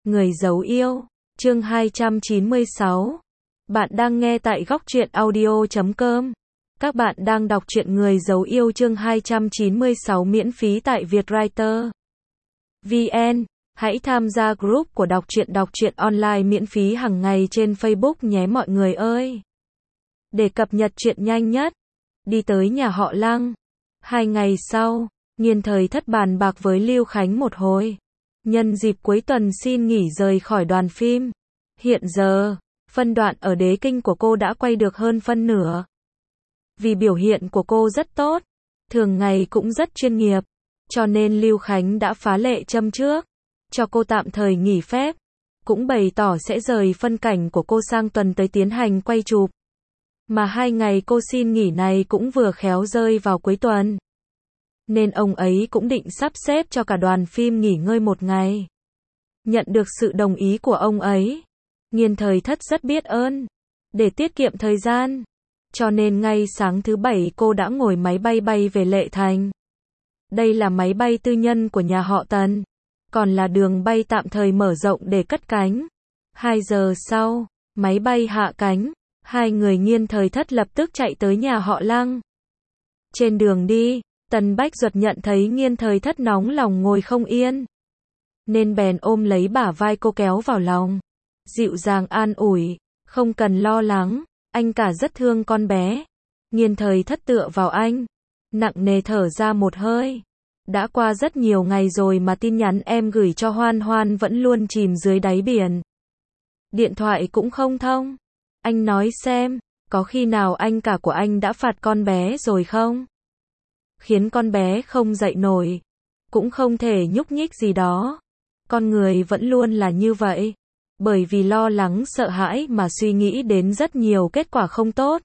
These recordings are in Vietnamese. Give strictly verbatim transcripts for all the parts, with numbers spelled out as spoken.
Người giấu yêu, chương hai trăm chín mươi sáu. Bạn đang nghe tại góc truyện audio chấm com. Các bạn đang đọc truyện Người giấu yêu chương hai trăm chín mươi sáu miễn phí tại Vietwriter vê en. Hãy tham gia group của đọc truyện đọc truyện online miễn phí hàng ngày trên Facebook nhé mọi người ơi. Để cập nhật truyện nhanh nhất, đi tới nhà họ Lăng. Hai ngày sau, Nghiên Thời Thất bàn bạc với Lưu Khánh một hồi. Nhân dịp cuối tuần xin nghỉ rời khỏi đoàn phim. Hiện giờ, phân đoạn ở Đế Kinh của cô đã quay được hơn phân nửa. Vì biểu hiện của cô rất tốt, thường ngày cũng rất chuyên nghiệp, cho nên Lưu Khánh đã phá lệ châm trước, cho cô tạm thời nghỉ phép, cũng bày tỏ sẽ rời phân cảnh của cô sang tuần tới tiến hành quay chụp. Mà hai ngày cô xin nghỉ này cũng vừa khéo rơi vào cuối tuần. Nên ông ấy cũng định sắp xếp cho cả đoàn phim nghỉ ngơi một ngày. Nhận được sự đồng ý của ông ấy, Nghiên Thời Thất rất biết ơn. Để tiết kiệm thời gian, cho nên ngay sáng thứ bảy cô đã ngồi máy bay bay về Lệ Thành. Đây là máy bay tư nhân của nhà họ Tần, còn là đường bay tạm thời mở rộng để cất cánh. Hai giờ sau, máy bay hạ cánh, hai người Nghiên Thời Thất lập tức chạy tới nhà họ Lăng. Trên đường đi, Tần Bách Duật nhận thấy Nghiên Thời Thất nóng lòng ngồi không yên, nên bèn ôm lấy bả vai cô kéo vào lòng, dịu dàng an ủi, không cần lo lắng, anh cả rất thương con bé. Nghiên Thời Thất tựa vào anh, nặng nề thở ra một hơi. Đã qua rất nhiều ngày rồi mà tin nhắn em gửi cho Hoan Hoan vẫn luôn chìm dưới đáy biển. Điện thoại cũng không thông. Anh nói xem, có khi nào anh cả của anh đã phạt con bé rồi không? Khiến con bé không dậy nổi, cũng không thể nhúc nhích gì đó. Con người vẫn luôn là như vậy, bởi vì lo lắng sợ hãi mà suy nghĩ đến rất nhiều kết quả không tốt.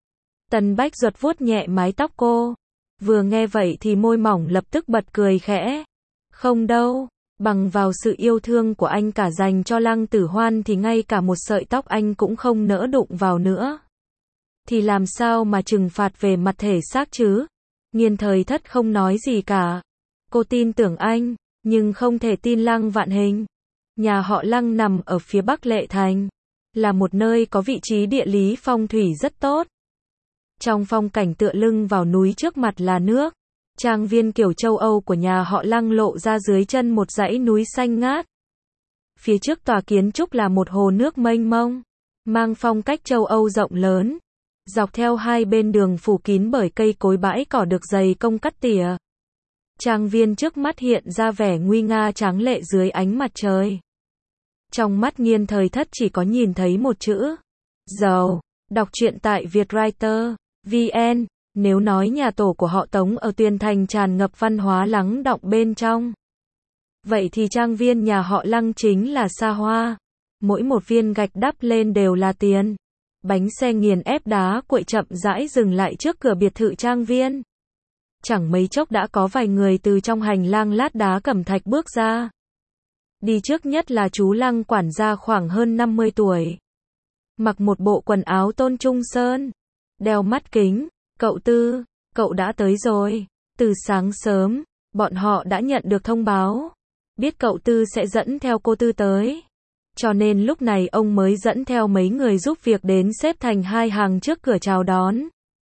Tần Bách Duật vuốt nhẹ mái tóc cô, vừa nghe vậy thì môi mỏng lập tức bật cười khẽ. Không đâu, bằng vào sự yêu thương của anh cả dành cho Lăng Tử Hoan thì ngay cả một sợi tóc anh cũng không nỡ đụng vào nữa. Thì làm sao mà trừng phạt về mặt thể xác chứ? Nghiên Thời Thất không nói gì cả. Cô tin tưởng anh, nhưng không thể tin Lăng Vạn Hình. Nhà họ Lăng nằm ở phía bắc Lệ Thành, là một nơi có vị trí địa lý phong thủy rất tốt. Trong phong cảnh tựa lưng vào núi, trước mặt là nước. Trang viên kiểu châu Âu của nhà họ Lăng lộ ra dưới chân một dãy núi xanh ngát. Phía trước tòa kiến trúc là một hồ nước mênh mông, mang phong cách châu Âu rộng lớn. Dọc theo hai bên đường phủ kín bởi cây cối, bãi cỏ được dày công cắt tỉa. Trang viên trước mắt hiện ra vẻ nguy nga tráng lệ dưới ánh mặt trời. Trong mắt Nghiên Thời Thất chỉ có nhìn thấy một chữ: giàu. Đọc truyện tại Vietwriter vê en. Nếu nói nhà tổ của họ Tống ở Tuyên Thành tràn ngập văn hóa lắng đọng bên trong, vậy thì trang viên nhà họ Lăng chính là xa hoa. Mỗi một viên gạch đắp lên đều là tiền. Bánh xe nghiền ép đá cuội chậm rãi dừng lại trước cửa biệt thự trang viên. Chẳng mấy chốc đã có vài người từ trong hành lang lát đá cẩm thạch bước ra. Đi trước nhất là chú Lăng quản gia khoảng hơn năm mươi tuổi. Mặc một bộ quần áo tôn trung sơn, đeo mắt kính. Cậu Tư, cậu đã tới rồi. Từ sáng sớm, bọn họ đã nhận được thông báo, biết cậu Tư sẽ dẫn theo cô Tư tới. Cho nên lúc này ông mới dẫn theo mấy người giúp việc đến xếp thành hai hàng trước cửa chào đón.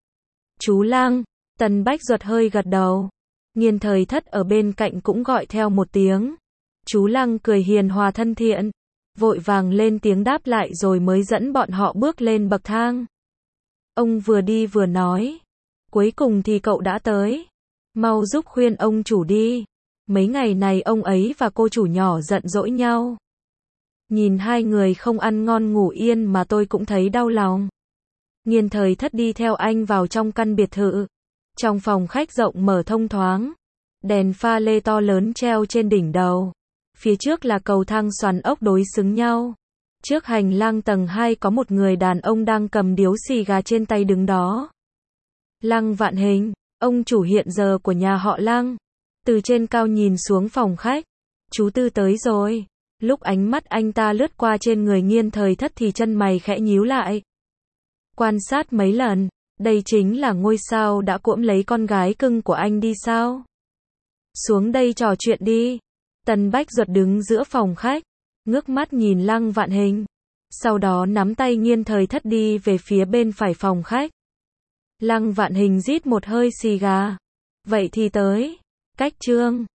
Chú Lăng. Tần Bách Duật hơi gật đầu. Nghiên Thời Thất ở bên cạnh cũng gọi theo một tiếng. Chú Lăng cười hiền hòa thân thiện, vội vàng lên tiếng đáp lại rồi mới dẫn bọn họ bước lên bậc thang. Ông vừa đi vừa nói, cuối cùng thì cậu đã tới. Mau giúp khuyên ông chủ đi. Mấy ngày này ông ấy và cô chủ nhỏ giận dỗi nhau. Nhìn hai người không ăn ngon ngủ yên mà tôi cũng thấy đau lòng. Nghiên Thời Thất đi theo anh vào trong căn biệt thự. Trong phòng khách rộng mở thông thoáng, đèn pha lê to lớn treo trên đỉnh đầu. Phía trước là cầu thang xoắn ốc đối xứng nhau. Trước hành lang tầng hai có một người đàn ông đang cầm điếu xì gà trên tay đứng đó. Lăng Vạn Hình, ông chủ hiện giờ của nhà họ Lăng. Từ trên cao nhìn xuống phòng khách. Chú Tư tới rồi. Lúc ánh mắt anh ta lướt qua trên người Nghiên Thời Thất thì chân mày khẽ nhíu lại. Quan sát mấy lần, đây chính là ngôi sao đã cỗm lấy con gái cưng của anh đi sao? Xuống đây trò chuyện đi. Tần Bách Duật đứng giữa phòng khách, ngước mắt nhìn Lăng Vạn Hình. Sau đó nắm tay Nghiên Thời Thất đi về phía bên phải phòng khách. Lăng Vạn Hình rít một hơi xì gà. Vậy thì tới. Cách chương